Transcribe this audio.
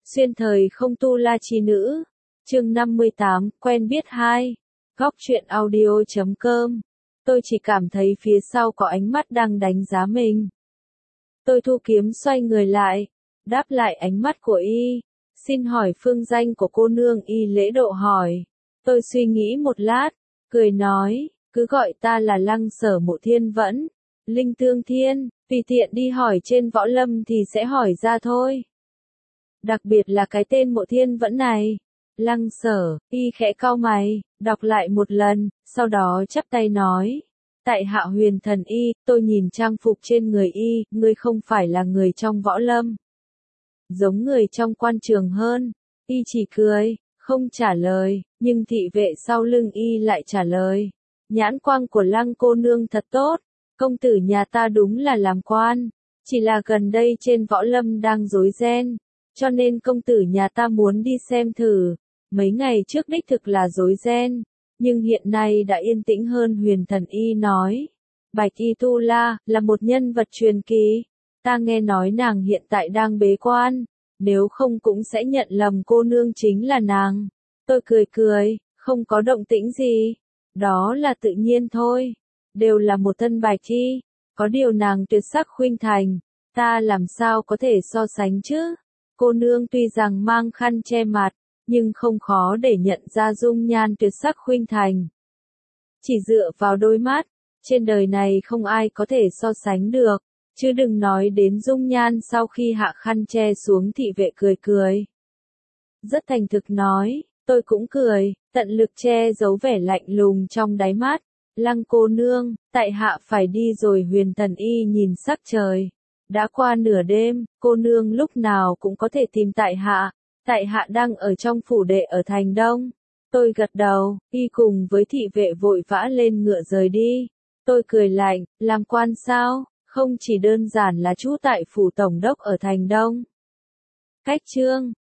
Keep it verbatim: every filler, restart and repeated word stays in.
Xuyên thời không tu la chi nữ. Chương năm mươi tám, quen biết hai. Góc truyện audio chấm com. Tôi chỉ cảm thấy phía sau có ánh mắt đang đánh giá mình. Tôi thu kiếm xoay người lại, đáp lại ánh mắt của y. Xin hỏi phương danh của cô nương, y lễ độ hỏi. Tôi suy nghĩ một lát, cười nói, cứ gọi ta là Lăng Sở Mộ Thiên Vẫn. Linh Tương Thiên, tùy tiện đi hỏi trên võ lâm thì sẽ hỏi ra thôi. Đặc biệt là cái tên Mộ Thiên Vẫn này. Lăng Sở, y khẽ cau mày, đọc lại một lần, sau đó chắp tay nói. Tại hạ Huyền Thần Y, tôi nhìn trang phục trên người y, ngươi không phải là người trong võ lâm. Giống người trong quan trường hơn. Y chỉ cười, không trả lời, nhưng thị vệ sau lưng y lại trả lời. Nhãn quang của Lăng cô nương thật tốt, công tử nhà ta đúng là làm quan, chỉ là gần đây trên võ lâm đang rối ren, cho nên công tử nhà ta muốn đi xem thử. Mấy ngày trước đích thực là rối ren, nhưng hiện nay đã yên tĩnh hơn. Huyền Thần Y nói. Bạch Y Tu La là một nhân vật truyền kỳ, ta nghe nói nàng hiện tại đang bế quan, nếu không cũng sẽ nhận lầm cô nương chính là nàng. Tôi cười cười, không có động tĩnh gì, đó là tự nhiên thôi, đều là một thân Bạch Y, có điều nàng tuyệt sắc khuynh thành, ta làm sao có thể so sánh chứ. Cô nương tuy rằng mang khăn che mặt, nhưng không khó để nhận ra dung nhan tuyệt sắc khuynh thành. Chỉ dựa vào đôi mắt, trên đời này không ai có thể so sánh được, chứ đừng nói đến dung nhan. Sau khi hạ khăn che xuống, thị vệ cười cười. Rất thành thực nói, tôi cũng cười, tận lực che giấu vẻ lạnh lùng trong đáy mắt. Lăng cô nương, tại hạ phải đi rồi. Huyền Thần Y nhìn sắc trời. Đã qua nửa đêm, cô nương lúc nào cũng có thể tìm tại hạ. Tại hạ đang ở trong phủ đệ ở thành Đông. Tôi gật đầu, y cùng với thị vệ vội vã lên ngựa rời đi. Tôi cười lạnh, làm quan sao, không chỉ đơn giản là trú tại phủ tổng đốc ở thành Đông. Cách chương